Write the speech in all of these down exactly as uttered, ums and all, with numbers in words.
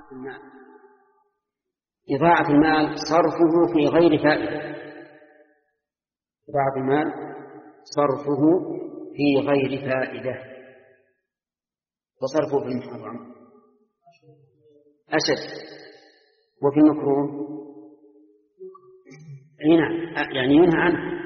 المال. إضاعة المال صرفه في غير فائدة. إضاعة المال صرفه في غير فائدة، وصرفه في المحرم أشد، وفي المكروه يعني ينهى عنه.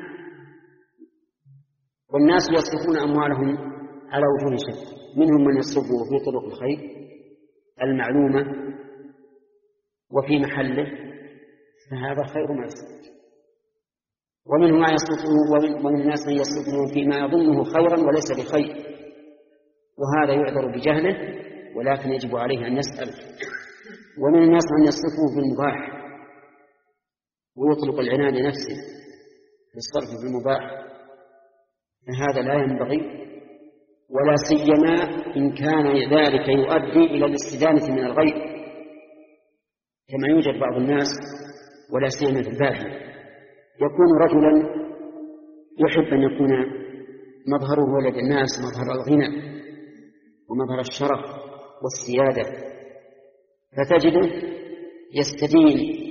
والناس يصرفون أموالهم على وجوه شتى، منهم من يصرفه في طرق الخير المعلومة وفي محله، فهذا خير ما يصرف. ومنهم ما يصرفه ومن الناس من يصرفه فيما يظنه خيرا وليس بخير، وهذا يعذر بجهله ولكن يجب عليه أن يسأل. ومن الناس من يصرفه في المباح ويطلق العنان لنفسه في الصرف في المباح، فهذا لا ينبغي، ولا سيما إن كان ذلك يؤدي إلى الاستدانة من الغير، كما يوجد بعض الناس ولا سيما في البادية يكون رجلا يحب أن يكون مظهره ولد الناس مظهر الغنى ومظهر الشرف والسيادة، فتجده يستدين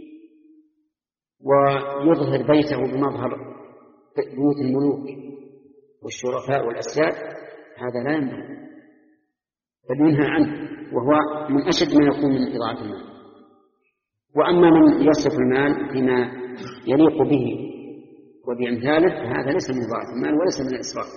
ويظهر بيته بمظهر بيوت الملوك والشرفاء والأسياد، هذا لا ينبغي بل ينهى عنه، وهو من أشد ما يكون من إضاعة المال. وأما من يصرف المال فيما يليق به وبأمثاله هذا ليس من إضاعة المال وليس من الإسراف.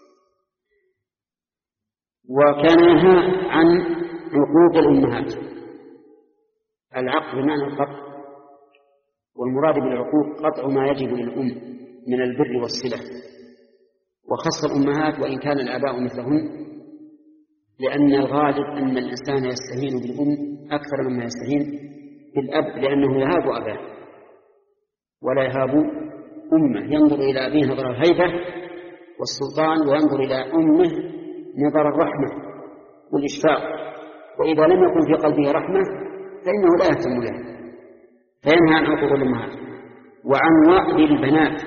وكان ينهى عن عقوق الأمهات، العقد بمعنى القطع، والمراد بالعقوق قطع ما يجب للأم من البر والصلة، وخص الأمهات وإن كان الآباء مثلهن، لأن الغالب أن الإنسان يستهين بالأم أكثر مما يستهين بالأب، لأنه يهاب أباه ولا يهاب أمه، ينظر إلى أبيه نظر الهيبة والسلطان، وينظر إلى أمه نظر الرحمة والإشفاق، وإذا لم يكن في قلبه رحمة فإنه لا يهتم له، فينهى عن عقوق الأمهات. وعن وأد البنات،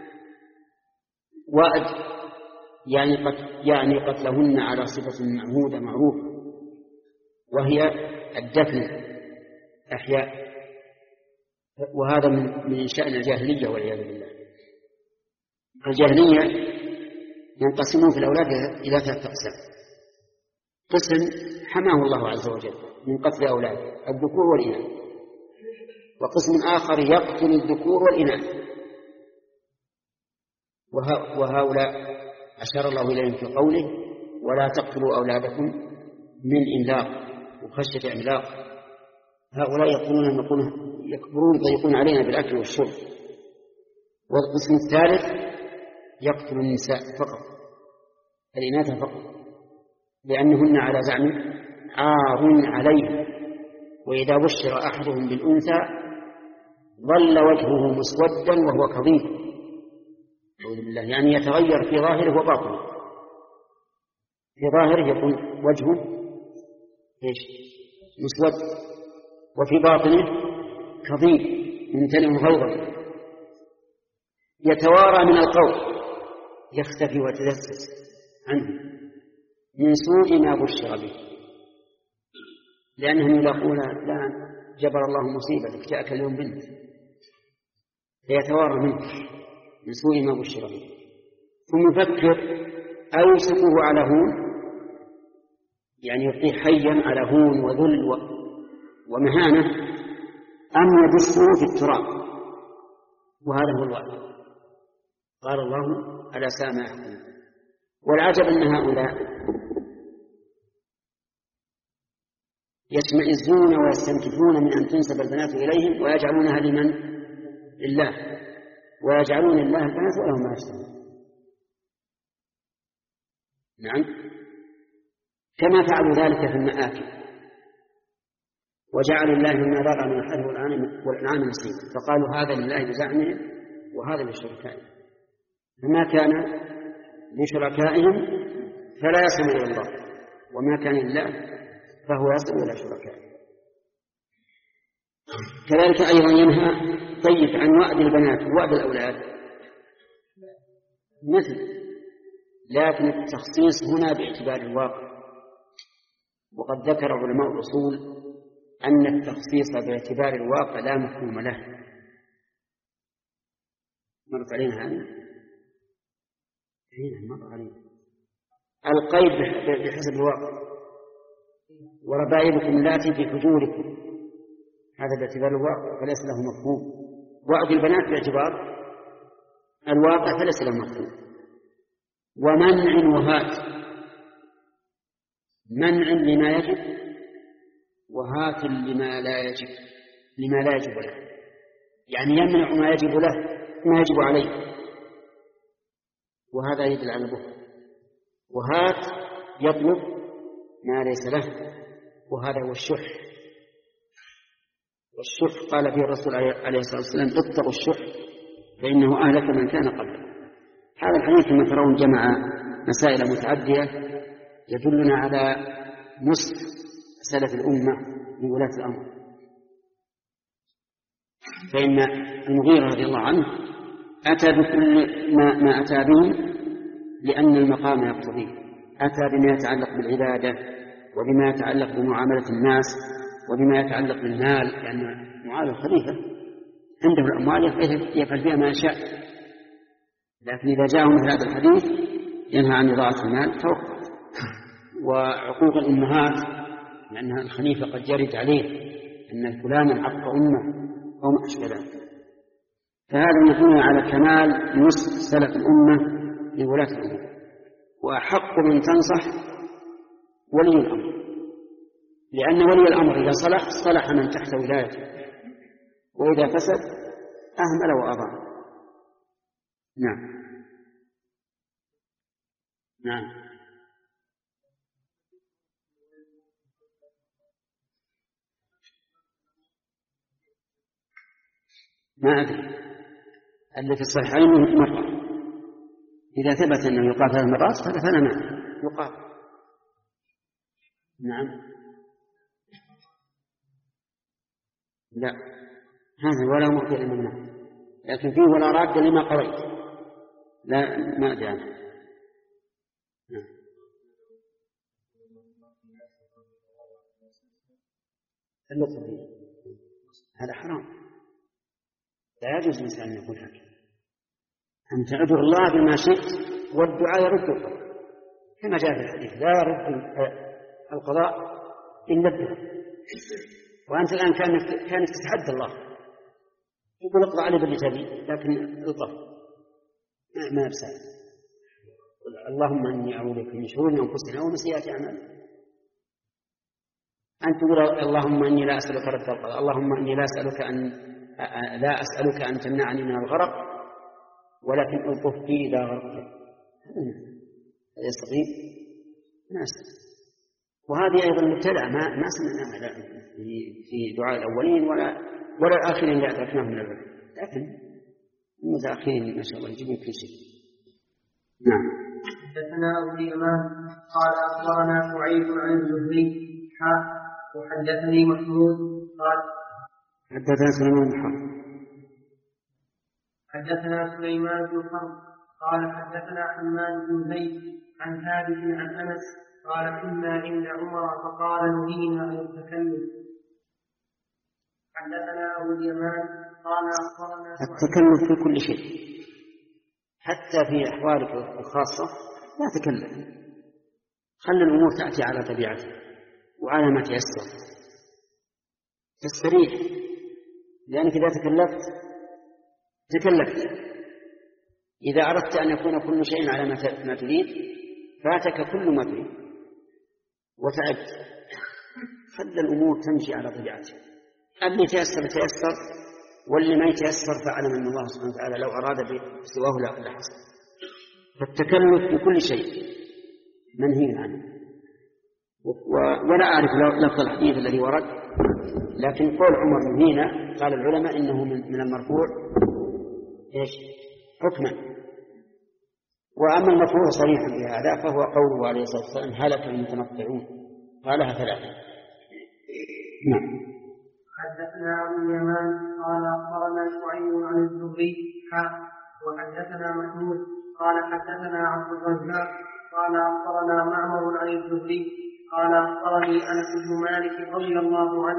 وأد يعني قتل يعني قتلهن على صفة معهودة معروفة، وهي الدفن أحياء، وهذا من شأن الجاهلية والعياذ بالله. الجاهلية ينقسمون في الأولاد إلى ثلاثة أقسام: قسم حماه الله عز وجل من قتل أولاد الذكور والإناث، وقسم آخر يقتل الذكور والإناث، وهؤلاء أشار الله إليهم في قوله: ولا تقتلوا أولادكم من إملاق وخشية إملاق. هؤلاء يقولون يكبرون ضيقون علينا بالأكل والشرب. والقسم الثالث يقتل النساء فقط، الإناث فقط، لأنهن على زعم عار عليه، وإذا بشر أحدهم بالأنثى ظل وجهه مسودا وهو كظيم، يعني يتغير في ظاهره وباطنه. في ظاهره يكون وجهه إيش؟ مسود، وفي باطنه كظيم ممتلئ غيظا، يتوارى من القوم، يختفي ويتدسس عنه من سوء ما بشر به، لأنهم يقولون: لا جبر الله مصيبتك جاءك اليوم بنت، فيتوارى منه من سوء ما بشر به. ثم يفكر: أيمسكه على هون، يعني يبقيه حيا على هون وذل ومهانة، أم يدسه في التراب. وهذا هو الوعد. قال الله: ألا ساء ما يحكمون. والعجب أن هؤلاء يشمئزون ويستنكفون من أن تنسب البنات إليهم ويجعلونها لمن؟ لله، ويجعلون الله البنات ولهم ما يشتهون. نعم، كما فعلوا ذلك في المآكل، وجعلوا الله مما ذرأ من الحرث والأنعام نصيبا، فقالوا هذا لله بزعمهم وهذا لشركائهم، فما كان لشركائهم فلا يصل إلى الله، وما كان لله فهو يصل إلى شركائه. كذلك أيضا ينهى طيب عن وأد البنات ووأد الأولاد مثل، لكن التخصيص هنا باعتبار الواقع. وقد ذكر علماء الأصول أن التخصيص باعتبار الواقع لا مفهوم له. مرت علينا هذه؟ هنا مر علينا القيد بحسب الواقع، وربائبكم اللاتي في حجوركم، هذا باعتبار الواقع فليس له مفهوم. وعد البنات باعتبار الواقع فليس له مفهوم. ومنع وهات، منع لما يجب وهات لما لا يجب، لما لا يجب له، يعني يمنع ما يجب له ما يجب عليه، وهذا يدل على البخل. وهات يطلب ما ليس له، وهذا هو الشح. والشح قال فيه الرسول عليه الصلاة والسلام اتقوا الشح فإنه أهلك من كان قبله. هذا الحديث كما ترون جمع مسائل متعدية يدلنا على نصح سلف الأمة لولاة الأمر. فإن المغيرة رضي الله عنه أتى بكل ما, ما أتى به لأن المقام يقتضيه، أتى بما يتعلق بالعبادة وبما يتعلق بمعاملة الناس وبما يتعلق بالمال، لأن يعني معاملة الخليفة عنده الأموال يفعل فيها ما يشاء. لكن إذا جاءه مثل هذا الحديث ينهى عن إضاعة المال توقف. وعقوق الأمهات لأن الخليفة قد جرت عليه أن فلانا حق أمه أو ما أشبه ذلك. فهذا يدل على كمال نصح سلف الأمة لولاة الأمور. وأحق من تنصح ولي الأمر، لأن ولي الأمر إذا صلح صلح من تحت ولايته، وإذا فسد أهمل وأضاع. نعم نعم ما أدري. اللي في الصحيحين مرة، إذا ثبت أنه يقال ثلاث مرات فلا معنى يقال. نعم لا، هذا ولا مؤتي للممنوع، لكن فيه ولا راد لما قريت. لا ما أدري عنه. نعم. هذا حرام، لا يجوز الإنسان أن يقول هكذا. أن تعذر الله بما شئت والدعاء يرد القضاء، كما جاء في الحديث لا يرد القضاء إلا الدعاء. وأنت الآن كانت كانت تتحدى الله يقول اقضى علي باللي تبي، لكن الطف ما بسال. اللهم إني أعوذ بك من شرور أنفسنا ومن سيئات أعمالنا. أنت تقول اللهم إني لا أسألك رد القضاء، اللهم إني لا أسألك أن لا أسألك أن تمنعني من الغرق، ولكن ألطف بي إذا غرقت. هذا يستطيع ناس. وهذه أيضا مبتدعة ما ما سمعناها في دعاء الأولين ولا ولا الآخرين اللي أدركناهم من العلم، لكن المتأخرين ما شاء الله يجيبون كل شيء. نعم. حدثنا أبو اليمان قال أخبرنا سعيد عن الزهري حا وحدثني محمود قال حدثنا سليمان بن حرب حدثنا سليمان بن حرب قال حدثنا حماد بن زيد عن ثابت عن أنس قال كنا عند عمر فقال نهينا عن التكلم. حدثنا أبو اليمان قال أخبرنا التكلم في كل شيء، حتى في أحوالك الخاصة لا تكلم، خلي الأمور تأتي على طبيعتها وعلى ما تيسر، تستريح، لأنك إذا تكلفت تكلفت. إذا أردت أن يكون كل شيء على ما تريد فاتك كل ما تريد وتعبت. خلي الأمور تمشي على طبيعتها، اللي تيسر تيسر، واللي ما يتيسر فاعلم أن الله سبحانه وتعالى لو أراد بسواه لحصل. فالتكلف بكل شيء منهي عنه. ولا أعرف لفظ الحديث الذي ورد، لكن قول عمر نهينا قال العلماء إنه من المرفوع إيش حكما، وأما المرفوع صريحا بهذا فهو قوله عليه الصلاة والسلام هلك المتنطعون، قالها ثلاثة. نعم. حدثنا أبو اليمان قال أخبرنا شعيب عن الزهري حا وحدثنا محمود قال حدثنا عبد الرزاق قال أخبرنا معمر عن الزهري قال أخبرني أنس بن مالك رضي الله عنه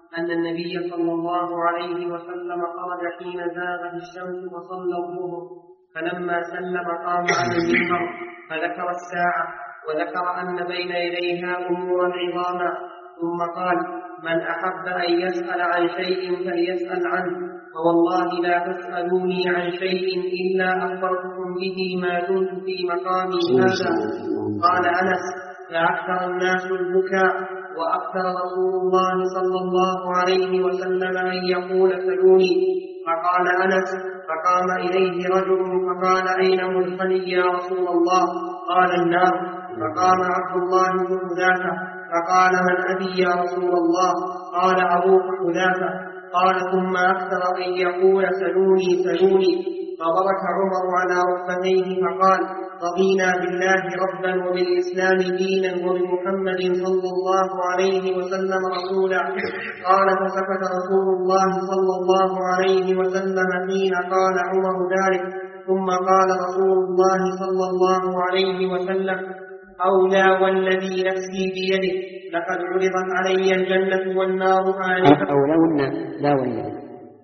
أن النبي صلى الله عليه وسلم خرج حين زاغت الشمس وصلى الظهر، فلما سلم قام على المنبر فذكر الساعة وذكر أن بين يديها أمورا عظاما، ثم قال: من أحب أن يسأل عن شيء فليسأل عنه، فوالله لا تسألوني عن شيء إلا أخبرتكم به ما دمت في مقامي هذا. قال أنس: فأكثر الناس البكاء، وأكثر رسول الله صلى الله عليه وسلم أن يقول: سلوني. فقال أنس: فقام إليه رجل فقال: أين مدخلي يا رسول الله؟ قال: النار. فقام عبد الله بن حذافة فقال: من أبي يا رسول الله؟ قال: أبوك حذافة. قال: ثم أكثر أن يقول: سلوني سلوني. فضرك عمر على ركبتيه فقال: رضينا بالله ربا وبالإسلام دينا وبمحمد صلى الله عليه وسلم رسولا. قال: فسكت رسول الله صلى الله عليه وسلم حين قال عمر ذلك، ثم قال رسول الله صلى الله عليه وسلم: أولى والذي نفسي بيده لقد عرضت علي الجنة والنار آنفا. أولى ولا لا والذي؟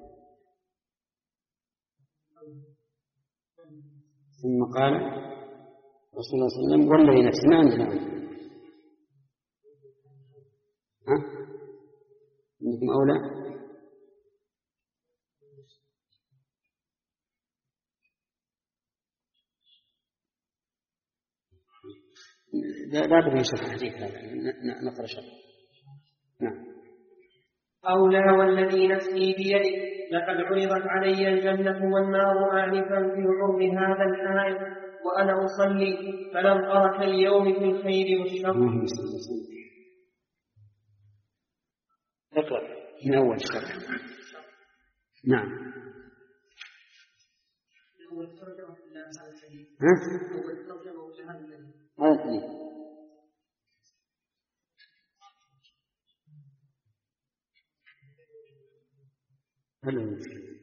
ثم قال رسول الله صلى الله عليه وسلم: والذي نفسي. ما عندنا ها؟ عندكم أولى؟ لا لا بد من شرح الحديث هذا، نقرأ شرح. نعم. أولى والذي نفسي بيده لقد عرضت علي الجنة والنار آنفا في عرض هذا الآية وأنا أصلي فلم أرك اليوم في الخير والشر. اقرأ من أول شرح. نعم. أول ترجمة لهذا الحديث. أول ترجمة لهذا الحديث. هذا هل هو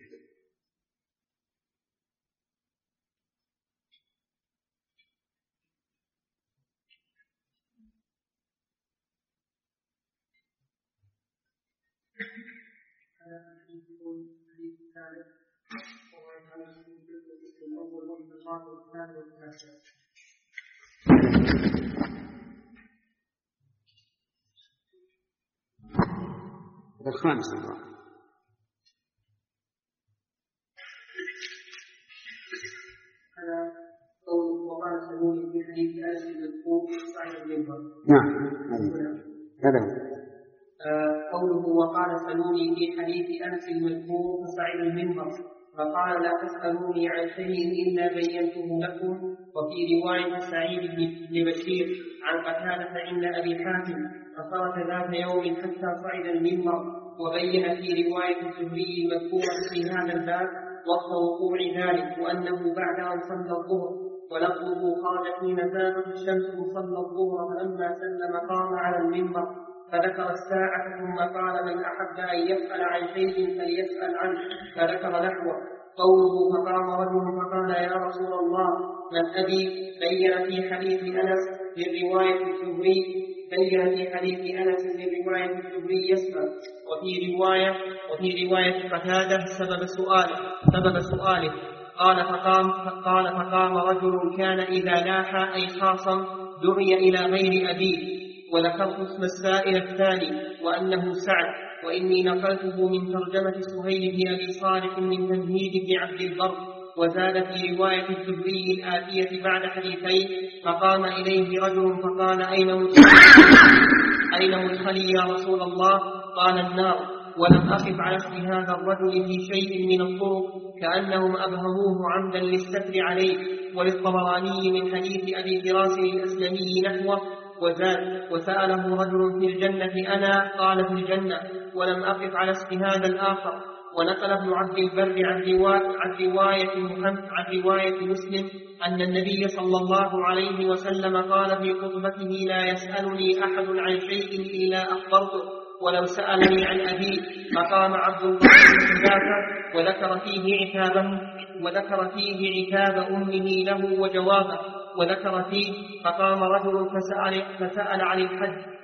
الخامس الله. وقال سلوني في حديث أنس المذكور صحيح المنبر. نعم هذا قوله وقال سلوني في حديث أنس المذكور فصعد المنبر فقال: لا تسألوني عن شيء إلا بينته لكم. وفي رواية سعيد بن بشير عن قتادة عند أبي حاتم: فصارت ذات يوم حتى صعد المنبر. وبين في رواية الزهري المذكورة في هذا الباب وقت وقوع ذلك وأنه بعد أن صلى الظهر، ولفظه خرج حين زاغت الشمس وصلى الظهر، فلما سلم قام على المنبر فذكر الساعة ثم قال: من أحب أن يسأل عن شيء فليسأل عنه، فذكر نحوه. قوله فقام رجل فقال: يا رسول الله من أبي؟ بين في حديث أنس للرواية الزهري بين في حديث أنس للرواية الزهري يسأل، وفي رواية وفي رواية قتادة سبب سؤاله سبب سؤاله قال فقام قال فقام رجل كان إذا لاح أي خاصم دعي إلى غير أبيه، وذكرت اسم السائل الثاني وأنه سعد، وإني نقلته من ترجمة سهيل بن أبي صالح من تمهيد بن عبد البر، وزاد في رواية الزهري الآتية بعد حديثين: فقام إليه رجل فقال: أين مدخلي يا رسول الله؟ قال: النار. ولم أقف على اسم هذا الرجل في شيء من الطرق كأنهم أبهموه عمدا للستر عليه. وللطبراني من حديث أبي فراس الأسلمي نحوه وزاد: وسأله رجل في الجنة أنا؟ قال: في الجنة. ولم أقف على اسم هذا الآخر. ونقل ابن عبد البر عن رواية, عن رواية محمد عن رواية مسلم أن النبي صلى الله عليه وسلم قال في خطبته: لا يسألني أحد عن شيء إلا أخبرته ولو سألني عن أبي. فقام عبد الله بن حذافة وذكر فيه عتابه وذكر فيه عتاب أمه له وجوابه، وذكر فيه: فقام رجل فسأل, فسأل عن الحج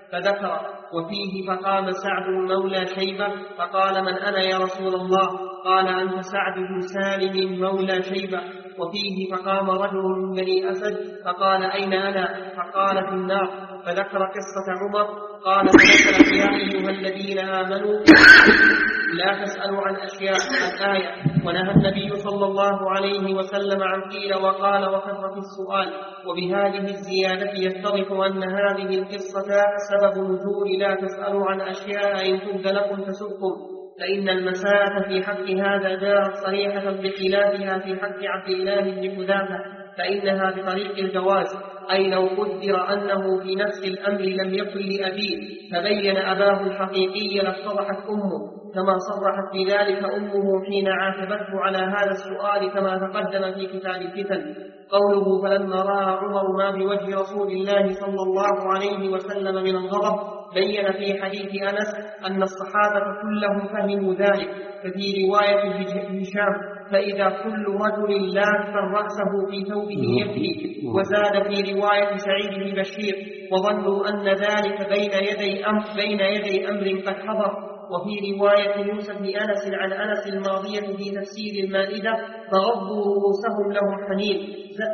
فذكر وفيه فقام سعد مولى شيبة فقال من أنا يا رسول الله؟ قال أنت سعد بن سالم مولى شيبة. وفيه فقام رجل من بني أسد فقال أين أنا؟ فقال في النار. فذكر قصة عمر قال فنزلت يا أيها الذين آمنوا لا تسألوا عن أشياء الآية. ونهى النبي صلى الله عليه وسلم عن قيل وقال وكثرة السؤال. وبهذه الزيادة يتضح أن هذه القصة سبب نزول لا تسألوا عن أشياء إن تبد لكم تسؤكم، فإن المساءة في حق هذا جاءت صريحة بخلافها في حق عبد الله بن حذافة، فإنها بطريق الجواز، أي لو قدر أنه في نفس الأمر لم يكن لأبيه فبين أباه الحقيقي لاتضحت أمه، كما صرحت بذلك أمه حين عاتبته على هذا السؤال كما تقدم في كتاب الفتن. قوله فلما رأى عمر ما بوجه رسول الله صلى الله عليه وسلم من الغضب بين في حديث أنس أن الصحابة كلهم فهموا ذلك. ففي رواية هشام فإذا كل رجل لاف رأسه في ثوبه يبكي. وزاد في رواية سعيد بن بشير وظنوا أن ذلك بين يدي أمر, بين يدي أمر قد حضر. وفي رواية يوسف بن أنس عن أنس الماضية في تفسير المائدة فغضوا رؤوسهم لهم حنين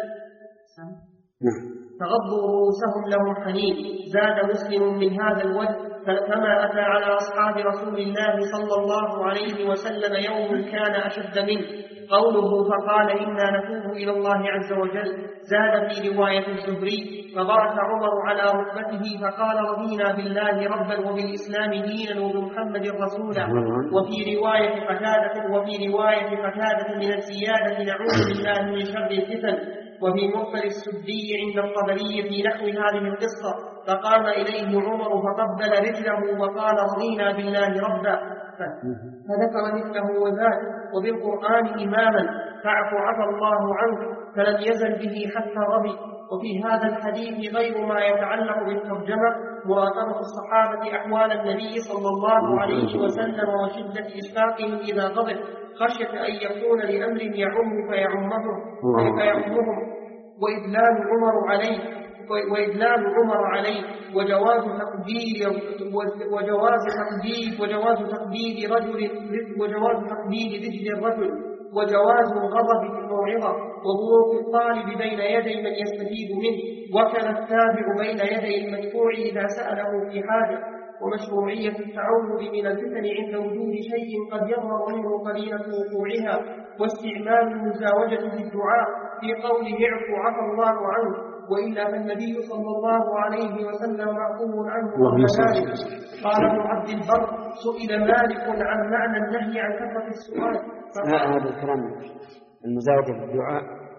فغضوا رؤوسهم لهم حنين. زاد مسلم من هذا الوجه كما أتى على أصحاب رسول الله صلى الله عليه وسلم يوم كان أشد منه. قوله فقال إنا نتوب إلى الله عز وجل. زاد في رواية الزهري فبرك عمر على ركبته فقال رضينا بالله ربا وبالإسلام دينا وبمحمد رسولا. وفي رواية قتادة وفي رواية قتادة من الزيادة نعوذ بالله من شر الفتن. وفي مرسل السدي عند الطبري في نحو هذه القصة فقام إليه عمر فقبل رجله وقال رضينا بالله ربا، فذكر مثله وزاد وبالقرآن إماما فاعف عفى الله عنه فلم يزل به حتى رضي. وفي هذا الحديث غير ما يتعلق بالترجمة مراقبة الصحابة أحوال النبي صلى الله عليه وسلم وشدة إشفاقهم إذا غضب خشية أن يكون لأمر يعم فيعمهم فيعمهم وإدلال عمر عليه وإدلال عمر عليه وجواز تقدير وجواز تقدير وجواز تقدير رجل وجواز تقدير رجل الرجل وجواز الغضب في الموعظة وظروف الطالب بين يدي من يستفيد منه وكان التابع بين يدي المدفوع إذا سأله في حاجة. ومشروعية التعوذ من الفتن عند وجود شيء قد يظهر منه قرينة وقوعها واستعمال المزاوجة بالدعاء في قوله اعفو عفى الله عنه، وإلا فالنبي صلى الله عليه وسلم معقوم عنه وكذلك. قال ابن عبد البر سئل مالك عن معنى النهي عن كثرة السؤال. هذا الكلام المزاوجة بالدعاء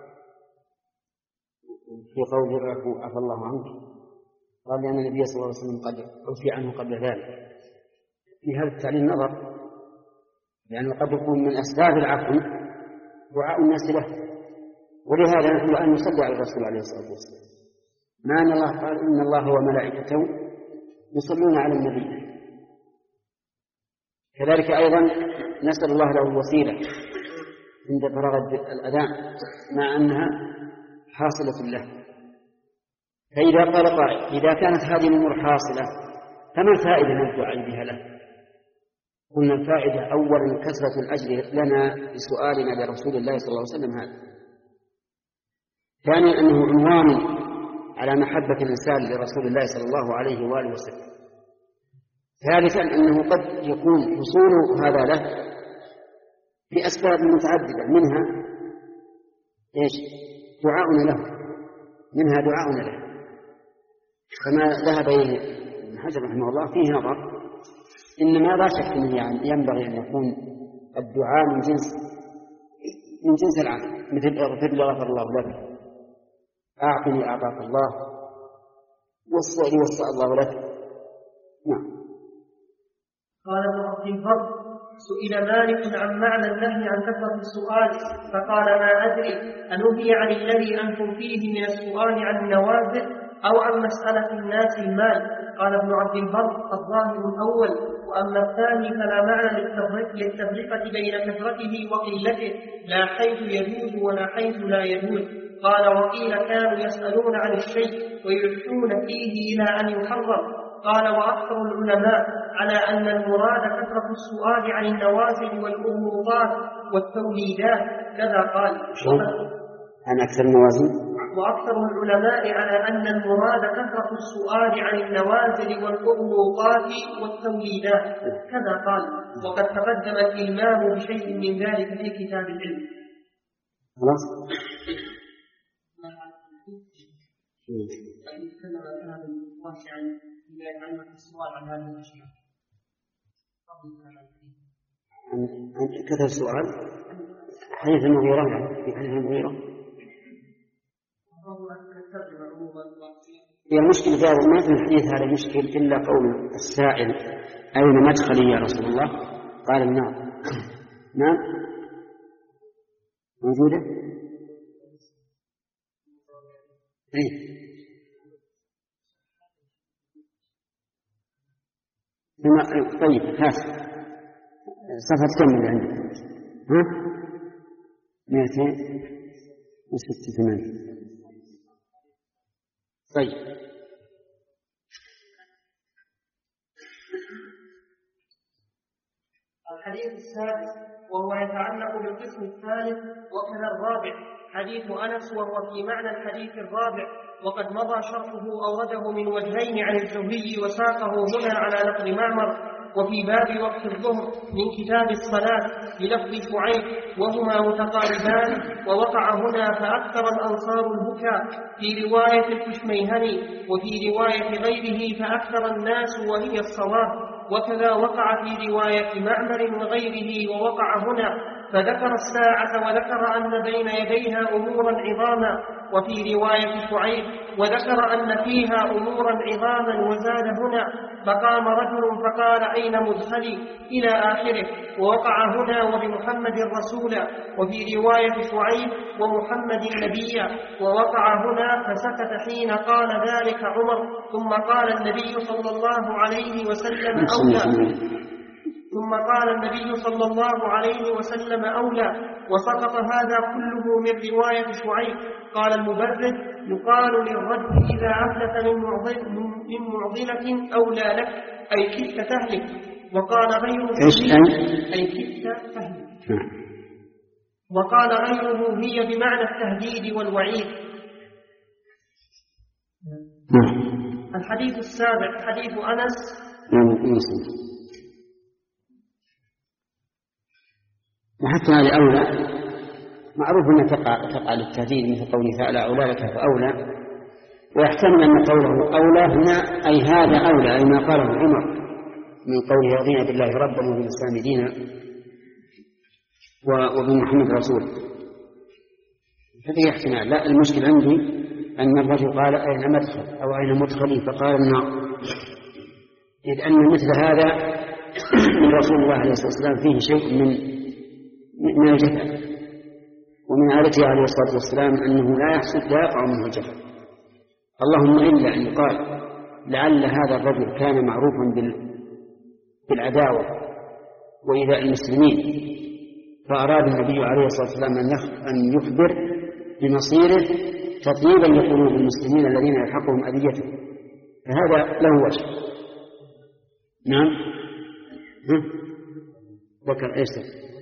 في قوله اعفو عفى الله عنك قال لأن النبي صلى الله عليه وسلم قد عفي عنه قبل ذلك. في هذا التعليل نظر، لأنه قد يكون من أسباب العفو دعاء الناس له، ولهذا نحن أن نصلي على الرسول عليه الصلاة والسلام، ما أن الله قال إن الله وملائكته يصلون على النبي. كذلك أيضا نسأل الله له الوسيلة عند فراغ الأذان مع أنها حاصلة له. فإذا قال قائل إذا كانت هذه الأمور حاصلة فما الفائدة من الدعاء بها له؟ قلنا الفائدة أولا كثرة الأجر لنا بسؤالنا لرسول الله صلى الله عليه وسلم هذا. ثانيا أنه عنوان على محبة الإنسان لرسول الله صلى الله عليه وآله وسلم. ثالثا أنه قد يكون حصول هذا له بأسباب متعددة، منها إيش؟ دعاؤنا له، منها دعاؤنا له، كما ذهب إليه ابن حجر رحمه الله فيه نظر، إنما لا شك أنه يعني ينبغي أن يكون الدعاء من جنس من جنس العمل، مثل اغفر لي غفر الله لك، أعطني أعطاك الله، وصى لي وصى الله لك. نعم. قال ابن عبد البر سئل مالك عن معنى النهي عن كثرة السؤال فقال ما أدري أنهي عن الذي أنتم فيه من السؤال عن النوازل أو عن مسألة الناس المال. قال ابن عبد البر الظاهر الأول، وأما الثاني فلا معنى للتفرقة بين كثرته وقلته، لا حيث يجوز ولا حيث لا يجوز. قال وقيل كانوا يسألون عن الشيء ويلحون فيه إلى أن يحرم، قال: وأكثر العلماء على أن المراد كثرة السؤال عن النوازل والأمورات والتوليدات، كذا قال. عن أكثر النوازل وأكثر العلماء على أن المراد كثرة السؤال عن النوازل والأغلوطات والتوليدات، كذا قال. وقد تقدم الإلمام بشيء من ذلك في كتاب العلم. خلاص. تكلم كلام واسعا بما يتعلق بالسؤال عن هذه الأشياء. عن كثر السؤال حديث المغيرة، يعني في حديث المغيرة هي المشكلة. قالوا ما في الحديث هذا مشكل إلا قول السائل: أين مدخلي يا رسول الله؟ قال: النار. نعم موجودة. إيه طيب هات صفحة كم اللي عندك؟ ها مئتين وستة ثمانية. طيب الحديث السادس وهو يتعلق بالقسم الثالث وكذا الرابع حديث أنس، وهو في معنى الحديث الرابع، وقد مضى شرحه أورده من وجهين عن الزهري وساقه هنا على نقل معمر، وفي باب وقت الظهر من كتاب الصلاة بلفظ شعيب، وهما متقاربان. ووقع هنا فأكثر الأنصار البكاء في رواية الكشميهني، وفي رواية غيره فأكثر الناس، وهي الصواب. وكذا وقع في رواية معمر وغيره، ووقع هنا فذكر الساعة وذكر أن بين يديها أمورا عظاما، وفي رواية شعيب وذكر أن فيها أمورا عظاما، وزاد هنا فقام رجل فقال: أين مدخلي؟ إلى آخره. ووقع هنا وبمحمد رسولا، وفي رواية شعيب ومحمد نبيا. ووقع هنا فسكت حين قال ذلك عمر، ثم قال النبي صلى الله عليه وسلم: أولى ثم قال النبي صلى الله عليه وسلم: أولى. وسقط هذا كله من رواية شعيب. قال المبرد: يقال للرجل إذا أفلت من معضل من معضلة: أولى لك، أي كدت تهلك. وقال غيره: أي كدت تهلك. وقال غيره: هي بمعنى التهديد والوعيد. الحديث السابع حديث أنس. وحتى هذه أولى معروف أنها تقع, تقع للتهديد، مثل قوله تعالى: أولى لك فأولى. ويحتمل أن قوله أولى هنا أي هذا أولى، أي ما قاله عمر من قوله: رضينا بالله ربا وبالإسلام دينا وبمحمد رسولا. هذه احتمال. لا، المشكل عندي أن الرجل قال: أين مدخل أو أين مدخلي؟ فقال: النار. إذ أن مثل هذا من رسول الله عليه الصلاة والسلام فيه شيء من من الجهل، ومن عادته عليه الصلاة والسلام أنه لا يحصل لا يقع منه الجهل. اللهم إلا أن يقال لعل هذا الرجل كان معروفا بالعداوة وإيذاء المسلمين، فأراد النبي عليه الصلاة والسلام أن يخبر بمصيره تطيبا لقلوب المسلمين الذين يلحقهم أذيته، فهذا له وجه. نعم. ذكر إيش؟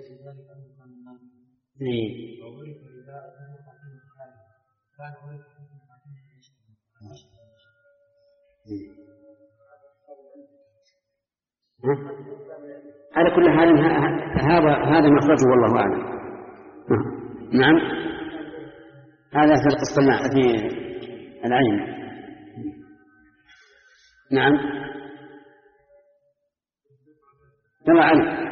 على كل حال هذا هذا مخرجه والله أعلم. نعم، هذا في القسطنطينية في العين. نعم كما علم.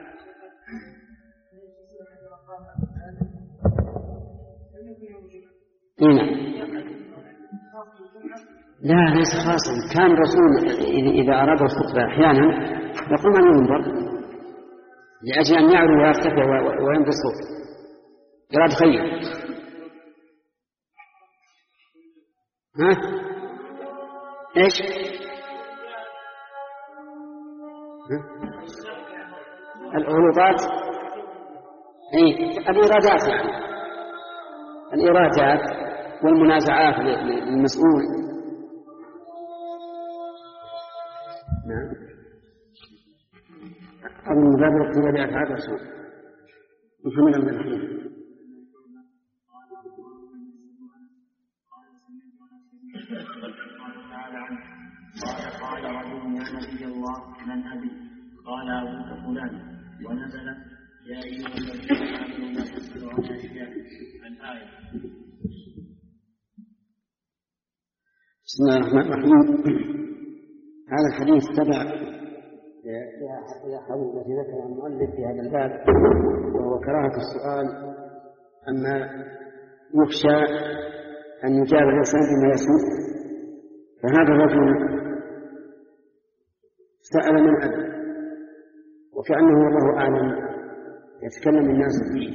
نعم. لا ليس خاصا، كان الرسول إذا أراد الخطبة أحيانا يقوم عن المنبر لأجل أن يعلو ويرتفع وينبسط الصوت، إراد خير. ها إيش؟ الغلطات، أي الإرادات، يعني الإرادات والمنازعات للمسؤول. أظن باب الاقتداء بأفعال الرسول. محمد بن الحنيف. قال قال رجل يا نبي الله من أبي؟ قال أبوك فلان. ونزلت يا أيها الذين آمنوا لا تسألوا عن أشياء الآية. بسم الله الرحمن الرحيم. هذا الحديث تبع لأحاديث التي ذكرها المؤلف في هذا الباب، وهو كراهة السؤال أما يخشى أن يجاب الإنسان بما يسوء. فهذا الرجل سأل من أبي، وكأنه والله أعلم يتكلم الناس فيه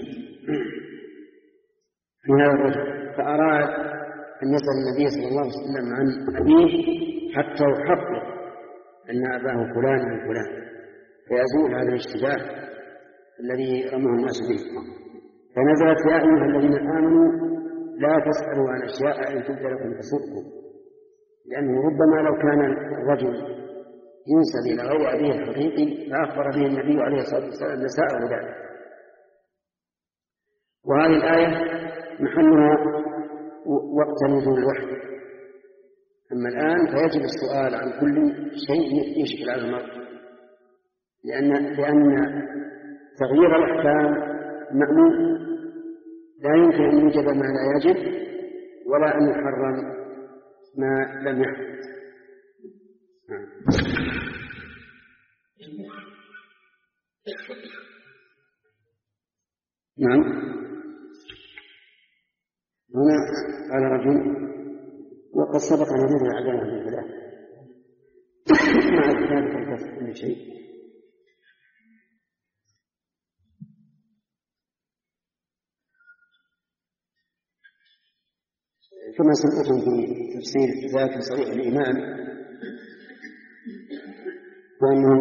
في هذا الرجل، فأراد أن يسأل النبي صلى الله عليه وسلم عن أبيه حتى يحقق أن أباه فلان من فلان، فيزول هذا الاشتباه الذي رمه الناس به. فنزلت يا أيها الذين آمنوا لا تسألوا عن أشياء إن تبد لكم تسؤكم، لأنه ربما لو كان الرجل ينسب إلى غير أبيه الحقيقي فأخبر به النبي عليه الصلاة والسلام لساءه ذلك. وهذه الآية محلها وقت نزول الوحي، أما الآن فيجب السؤال عن كل شيء يشكل على المرء، لأن لأن تغيير الأحكام مأمون، لا يمكن أن يوجد ما لا يجب ولا أن يحرم ما لم يحدث. نعم. هنا قال رجل وقد سبق أن نزل العدالة بالله مع ذلك الكسر كل شيء. كما سمعتم في تفسير ذات صريح الإيمان وأنه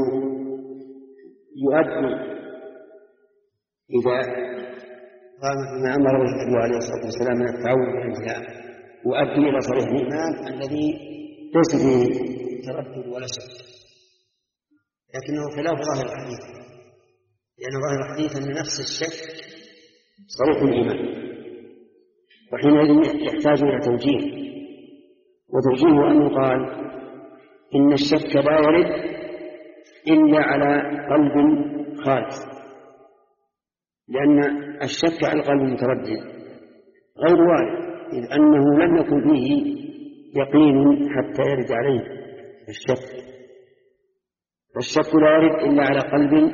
يؤدي إذا قام بما أمر به النبي عليه الصلاة والسلام من التعود بالانتهاء، يؤدي إلى صريح الإيمان الذي ليس فيه تردد ولا شك، لكنه خلاف ظاهر الحديث، لأن ظاهر الحديث أن نفس الشك صريح الإيمان، وحينئذ يحتاج إلى توجيه، وتوجيه أن يقال إن الشك لا يرد إلا على قلب خالص، لأن الشك على القلب المتردد غير وارد، إذ أنه لم يكن فيه يقين حتى يرد عليه الشك. والشك لا يرد إلا على قلب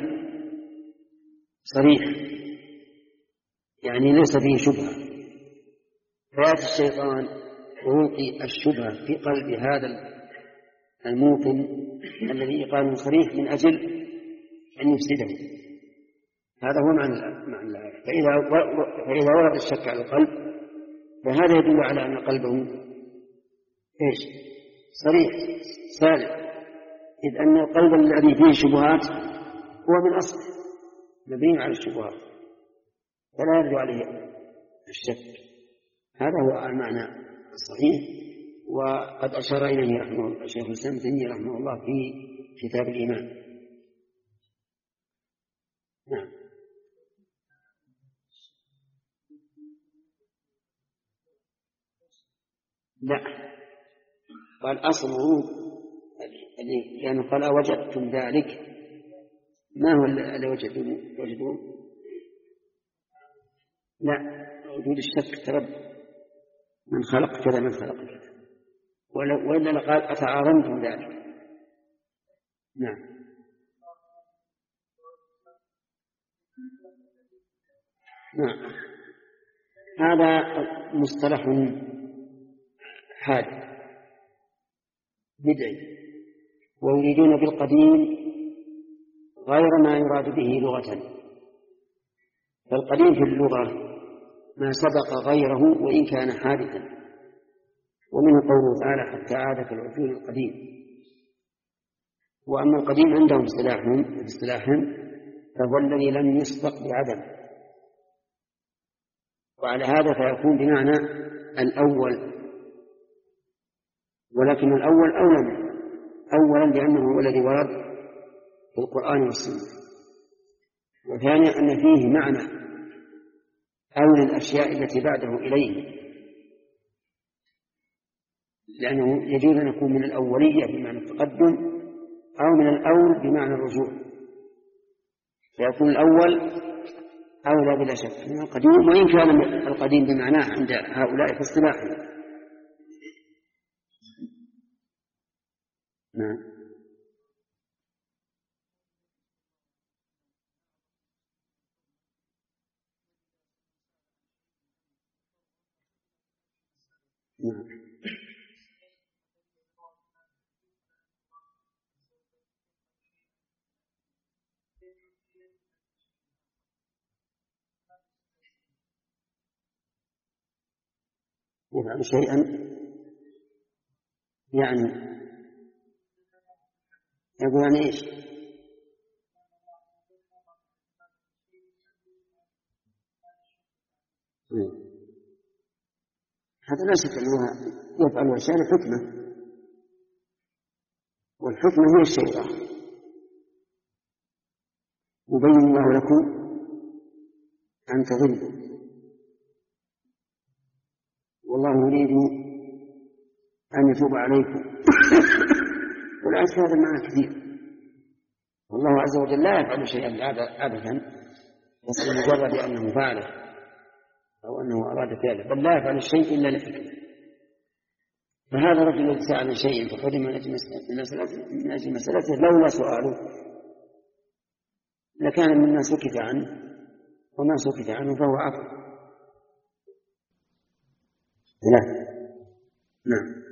صريح، يعني ليس فيه شبهة، فيأتي الشيطان ويلقي الشبهة في قلب هذا الموقن الذي قال صريح من أجل أن يفسده. هذا هو معنى الآية. فإذا فإذا ورد الشك على القلب فهذا يدل على أن قلبه إيش؟ صريح سالم، إذ أن القلب الذي فيه شبهات هو من أصله مبني على الشبهات، فلا يرد عليه الشك. هذا هو المعنى الصحيح، وقد أشار إليه رحمه الله الشيخ الإسلام ابن تيمية رحمه الله في كتاب الإيمان. نعم. لا، قال أصله اللي يعني قال أوجدتم ذلك، ما هو اللي وجدون؟ لا، وجود الشك ترد من خلق كذا من خلق كذا، وإلا لقال أتعاظمتم ذلك. نعم. نعم، هذا مصطلح حادث بدعي، ويريدون بالقديم غير ما يراد به لغة. فالقديم في اللغة ما سبق غيره وإن كان حادثا، ومنه قوله تعالى حتى عاد كالعجول القديم. وأما القديم عندهم اصطلاحهم اصطلاحهم فهو الذي لم يسبق بعدم، وعلى هذا فيكون بمعنى الأول، ولكن الأول أولى منه، أولا لأنه هو الذي ورد في القرآن والسنة، وثانيا أن فيه معنى أول الأشياء التي بعده إليه، لأنه يجوز أن يكون من الأولية بمعنى التقدم أو من الأول بمعنى الرجوع، فيكون الأول أولى بلا شك من القديم، وإن كان القديم بمعناه عند هؤلاء في اصطلاحهم. نعم. نعم. يفعل شيئا يعني يقول عن إيش؟ هذا لا شك أنه يفعل أشياء الحكمة، والحكمة هي الشيطان. يبين الله لكم أن تضلوا والله يريد أن يتوب عليكم. والآيات في هذا المعنى كثير. والله عز وجل لا يفعل شيئا أبدا بس لمجرد أنه فعله أو أنه أراد فعله، بل لا يفعل الشيء إلا لحكمة. فهذا الرجل الذي سأل شيء فحرم من أجل مسألته لولا سؤاله لكان مما سكت عنه، وما سكت عنه فهو عفو. لا. نعم.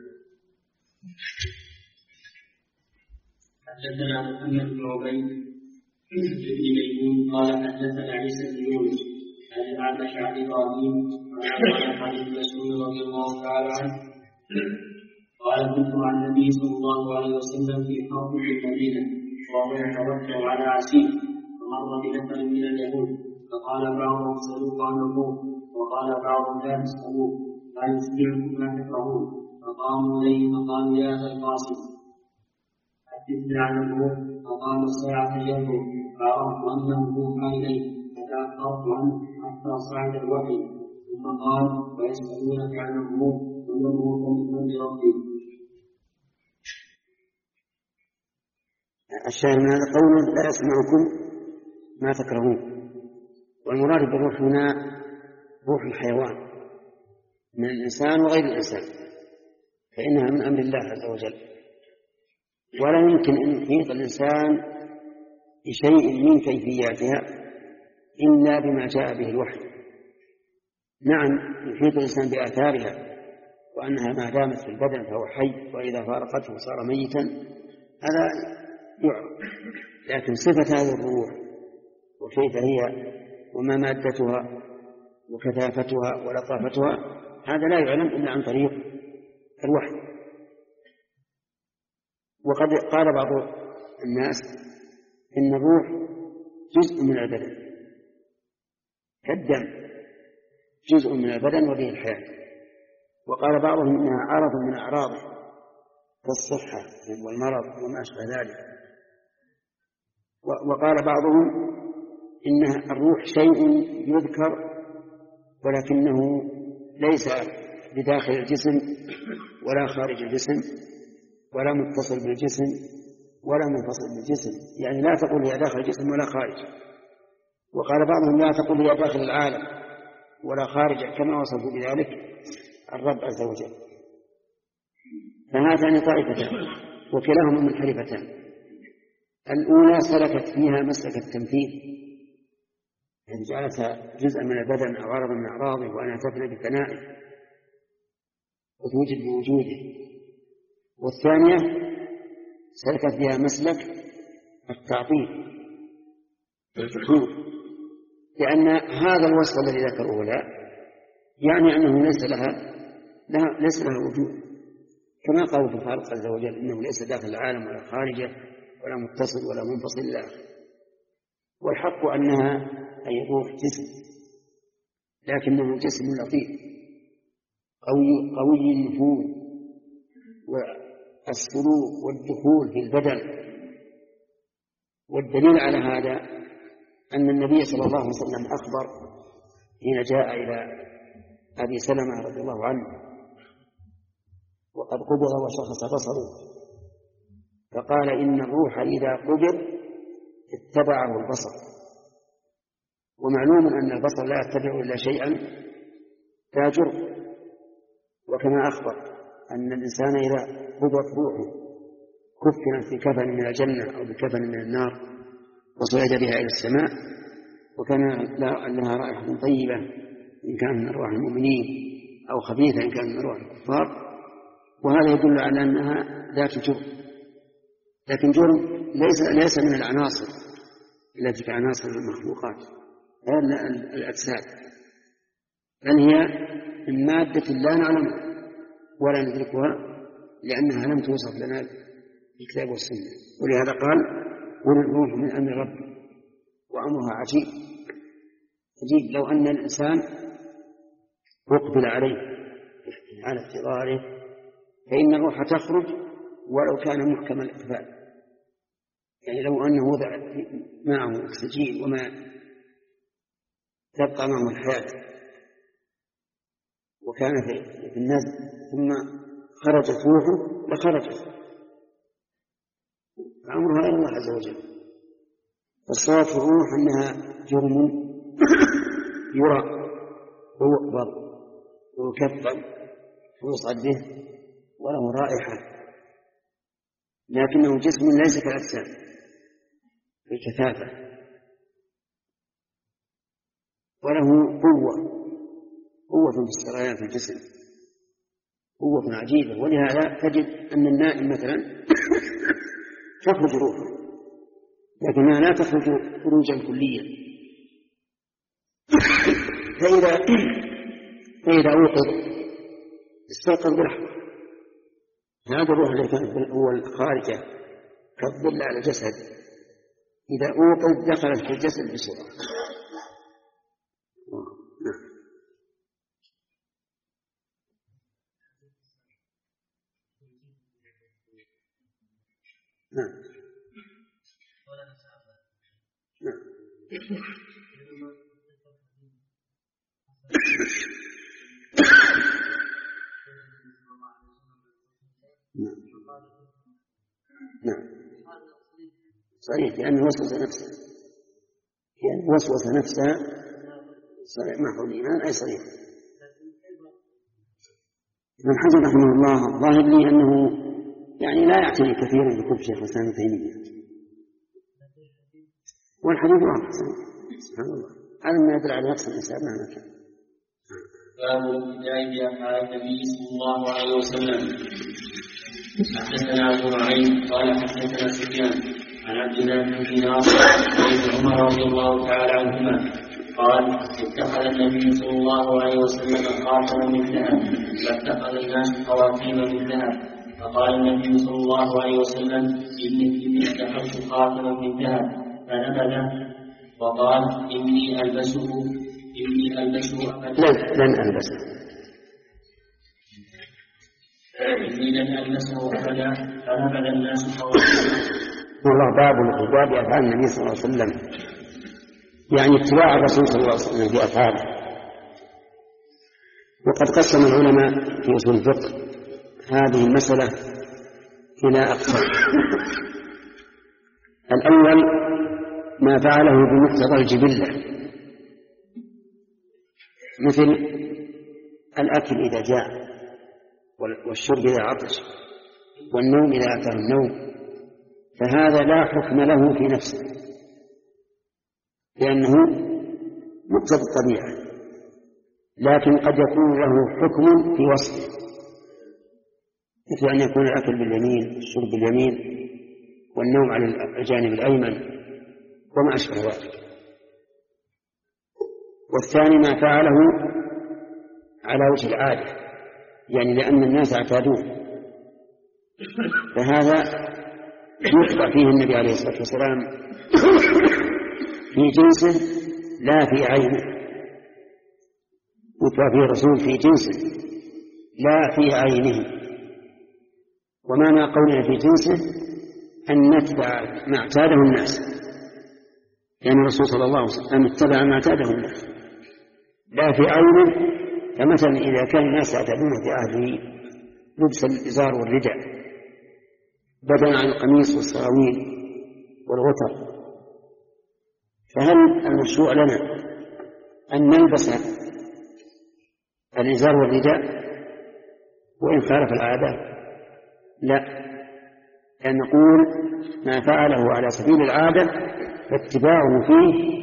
حدثنا محمد بن عبيد بن ميمون قال حدثنا عيسى بن يونس عن الأعمش عن إبراهيم عن ابن مسعود رضي الله تعالى عنه قال كنت مع النبي صلى الله عليه وسلم في حرب في المدينة وهو يتوكل على عسير، فمر بنفر من اليهود فقال بعضهم سلوك عن الروم وقال بعضهم لا تسألوه لا يسمعكم ما تكرهون، فقاموا إليه فقالوا يا أبا القاسم حدثنا عن الروم، فقال الساعة جنبه، فعرفت أنه يوحى إليه فتأخرت عنه حتى صعد الوحي، ثم قال ويسألونك عن الروم قل الروم من عند ربي. الشاهد من هذا قوله لا يسمعكم ما تكرهون، والمراد بالروح هنا روح الحيوان من الإنسان وغير الإنسان، فإنها من أمر الله عز وجل، ولا يمكن أن يحيط الإنسان بشيء من كيفياتها إلا بما جاء به الوحي. نعم يحيط الإنسان بآثارها وأنها ما دامت في البدن فهو حي، وإذا فارقته صار ميتا، هذا يعرف، لكن صفة هذه الروح وكيف هي وما مادتها وكثافتها ولطافتها هذا لا يعلم إلا عن طريق الوحي. وقد قال بعض الناس إن الروح جزء من البدن كالدم جزء من البدن وبه الحياة، وقال بعضهم إنها عرض من أعراضه كالصحة والمرض وما أشبه ذلك، وقال بعضهم إن الروح شيء يذكر ولكنه ليس بداخل الجسم ولا خارج الجسم ولا متصل بالجسم ولا منفصل بالجسم، يعني لا تقول هي داخل الجسم ولا خارج. وقال بعضهم لا تقول هي داخل العالم ولا خارج، كما وصفوا بذلك الرب عز وجل. فهاتان طائفتان وكلاهما منحرفتان. الأولى سلكت فيها مسلك التمثيل، يعني جعلتها جزءا من البدن أو عرضا من أعراضه وأنها تفنى بفنائه وتوجد بوجوده. والثانية سلكت فيها مسلك التعطيل والجحود، لأن هذا الوصف الذي ذكره لا يعني أنه ليس لها, لها ليس لها وجود، كما قال في الخالق عز وجل إنه ليس داخل العالم ولا خارجه ولا متصل ولا منفصل إلى آخره. والحق أنها أي روح جسم، لكنه جسم لطيف قوي, قوي النفوذ والسلوك والدخول في البدن. والدليل على هذا أن النبي صلى الله عليه وسلم أخبر حين جاء إلى أبي سلمة رضي الله عنه وقد قبض وشخص بصره، فقال إن الروح إذا قبض اتبعه البصر. ومعلوم أن البصر لا يتبع إلا شيئا فاجر، وكما أخبر أن الإنسان إذا قبضت روحه كفن في كفن من الجنة أو بكفن من النار وصعد بها إلى السماء، وكان لها رائحة طيبة إن كان من أرواح المؤمنين أو خبيثة إن كان من أرواح الكفار، وهذا يدل على أنها ذات جرم. لكن جرم ليس ليس من العناصر التي كعناصر المخلوقات الأجساد، بل هي من مادة لا نعلمها ولا ندركها لأنها لم توصف لنا في الكتاب والسنة. ولهذا قال قل الروح من أمر ربي، وأمرها عجيب عجيب. لو أن الإنسان أقبل عليه على اضطراره فإن الروح تخرج ولو كان محكم الإقبال، يعني لو أنه وضع معه أكسجين وما تبقى معه الحياة وكان في النزل ثم خرجت روحه لخرجت، فأمرها إلى الله عز وجل. فالصواب في الروح أنها جرم يرى ويقبض ويكفن ويصعد به وله رائحة، لكنه جسم ليس كالأجسام بالكثافة، وله قوة قوة في السريان في الجسم، قوة عجيبة. ولهذا تجد أن النائم مثلا تخرج روحه لكنها لا تخرج خروجا كليا، فإذا فإذا أوقظ استيقظ بلحظة. هذا الروح الذي كانت بالأول خارجة كالظل على الجسد إذا أوقظ دخلت في الجسد بسرعة. نعم نعم نعم صحيح، لأنه وسوس نفسه، يعني وسوس نفسها صحيح محو الإيمان أي صحيح. ابن حجر رحمه الله ظاهر لي أنه يعني لا يعتني كثيرا بكتب شيخ الإسلام ابن تيمية، والحديث واضح سبحان الله، هذا ما يدل على نفس الإنسان مهما كان. باب الابتداء بأفعال النبي صلى الله عليه وسلم. حدثنا أبو نعيم قال حدثنا سفيان عن عبد الله بن دينار عن عمر رضي الله تعالى عنهما قال اتخذ النبي صلى الله عليه وسلم خاتما من ذهب فاتخذ الناس خواتيم من ذهب، فقال النبي صلى الله عليه وسلم إني اتخذت خاتما من ذهب فنبذ وقال إني ألبسه إني ألبسه أبدا لن ألبسه إني لن ألبسه أبدا فنبذ الناس خواتيم. والله باب الابتداء بأفعال النبي صلى الله عليه وسلم، يعني اتباع الرسول صلى الله عليه وسلم في أفعاله. وقد قسم العلماء في أصول الفقه هذه المسألة إلى أقسام. الأول ما فعله بمقتضى الجبلة، مثل الأكل إذا جاع، والشرب إذا عطش، والنوم إذا أتى النوم، فهذا لا حكم له في نفسه لأنه مقتضى الطبيعة، لكن قد يكون له حكم في وصفه، مثل أن يكون الأكل باليمين، الشرب باليمين، والنوم على الجانب الأيمن وما أشبه ذلك. والثاني ما فعله على وجه العادة، يعني لأن الناس اعتادوه، فهذا يتبع فيه النبي عليه الصلاة والسلام في جنسه لا في عينه، يتبع فيه الرسول في جنسه لا في عينه. ومعنى قولنا في جنسه أن نتبع ما اعتاده الناس، يعني الرسول صلى الله عليه وسلم اتبع ما اعتاده الناس لا في عونه. فمثلا إذا كان الناس يعتادون في عهده لبس الإزار والرداء بدلا عن القميص والسراويل والغتر، فهل المشروع لنا أن نلبس الإزار والرداء وإن خالف العادة؟ لا، لأن نقول ما فعله على سبيل العادة فاتباعه فيه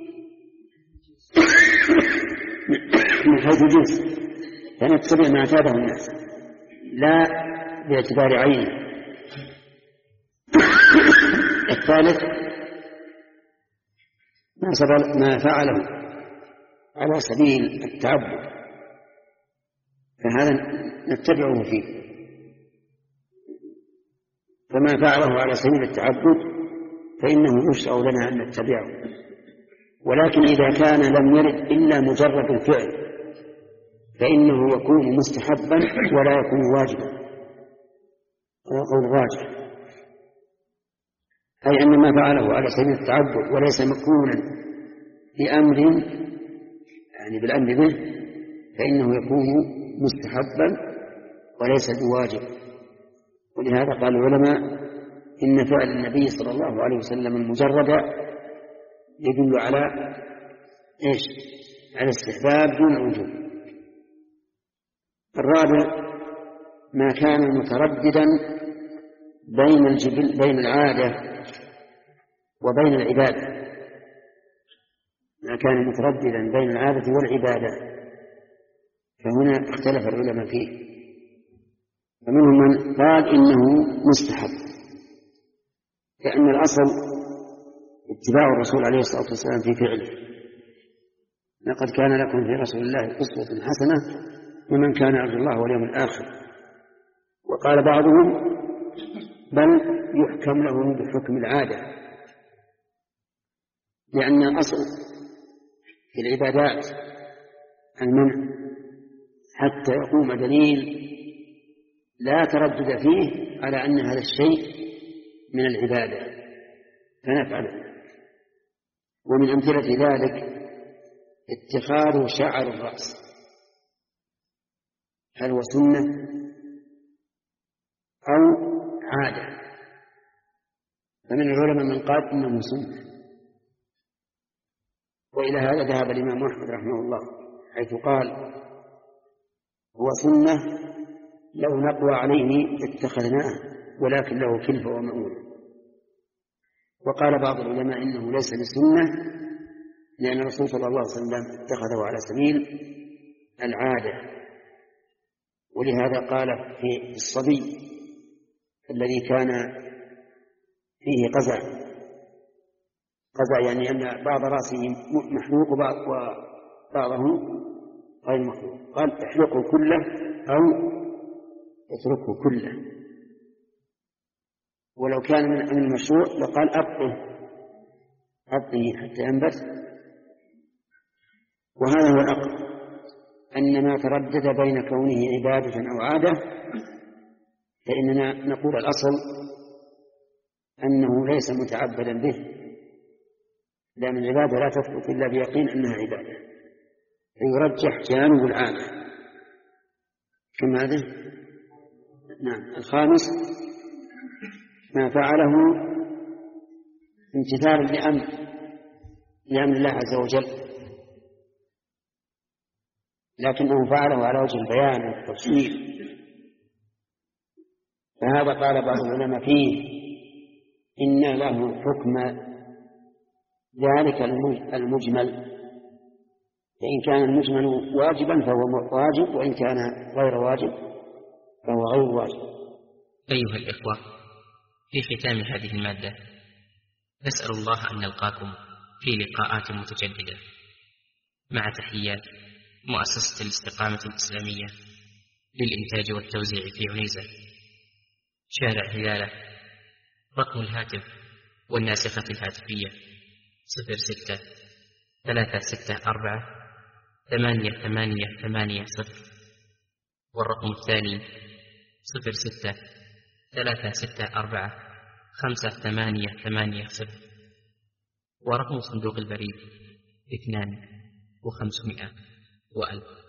من حيث الجنس، فنتبع ما اعتاده الناس لا باعتبار عينه. الثالث ما فعله على سبيل التعبد، فهذا نتبعه فيه. فما فعله على سبيل التعبد فإنه يشرع لنا أن نتبعه، ولكن إذا كان لم يرد إلا مجرد الفعل فإنه يكون مستحبا ولا يكون واجبا، ويقول راجع، أي أن ما فعله على سبيل التعبد وليس مكرونا لأمر يعني بالأمر به فإنه يكون مستحبا وليس بواجب. ولهذا قال العلماء إن فعل النبي صلى الله عليه وسلم المجرد يدل على إيش؟ على استحباب دون وجوب. الرابع ما كان مترددا بين الجبل بين العادة وبين العبادة، ما كان مترددا بين العادة والعبادة، فهنا اختلف العلماء فيه، فمنهم من قال إنه مستحب، لأن الأصل اتباع الرسول عليه الصلاة والسلام في فعله، لقد كان لكم في رسول الله أسوة حسنة لمن كان يرجو الله واليوم الآخر. وقال بعضهم بل يحكم له بحكم العادة، لأن الأصل في العبادات المنع حتى يقوم دليل لا تردد فيه على أن هذا الشيء من العبادة فنفعله. ومن أمثلة ذلك اتخاذ شعر الرأس، هل هو سنة أو عادة؟ فمن العلماء من قال إنه سنة، وإلى هذا ذهب الإمام أحمد رحمه الله حيث قال هو سنة لو نقوى عليه اتخذناه ولكن له كلفة ومؤونة. وقال بعض العلماء إنه ليس بسنة لأن الرسول صلى الله عليه وسلم اتخذه على سبيل العادة، ولهذا قال في الصبي الذي كان فيه قزع، قزع يعني أن بعض رأسه محلوق وبعضه غير محلوق، قال احلقه كله أو اتركه كله، ولو كان من المشروع لقال أبقه أبقه حتى ينبت. وهذا هو الأقرب، أن ما تردد بين كونه عبادة أو عادة فإننا نقول الأصل أنه ليس متعبدا به، لأن العبادة لا تثبت إلا بيقين أنها عبادة، فيرجح جانب العادة كما هذا. نعم. الخامس ما فعله امتثالا لأمر لأمر الله عز وجل لكنه فعله على وجه البيان والتفصيل، فهذا قال بعض العلماء فيه إن له حكم ذلك المجمل، فإن كان المجمل واجبا فهو واجب، وإن كان غير واجب فهو غير واجب. أيها الإخوة، في ختام هذه المادة نسأل الله أن نلقاكم في لقاءات متجددة، مع تحيات مؤسسة الاستقامة الإسلامية للإنتاج والتوزيع في عنيزة، شارع هلالة. رقم الهاتف والناسخة الهاتفية صفر ستة ثلاثة ستة أربعة ثمانية ثمانية ثمانية صفر، والرقم الثاني صفر ستة ثلاثة ستة أربعة خمسة ثمانية ثمانية صفر. ورقم صندوق البريد اثنان وخمسمائة وألف.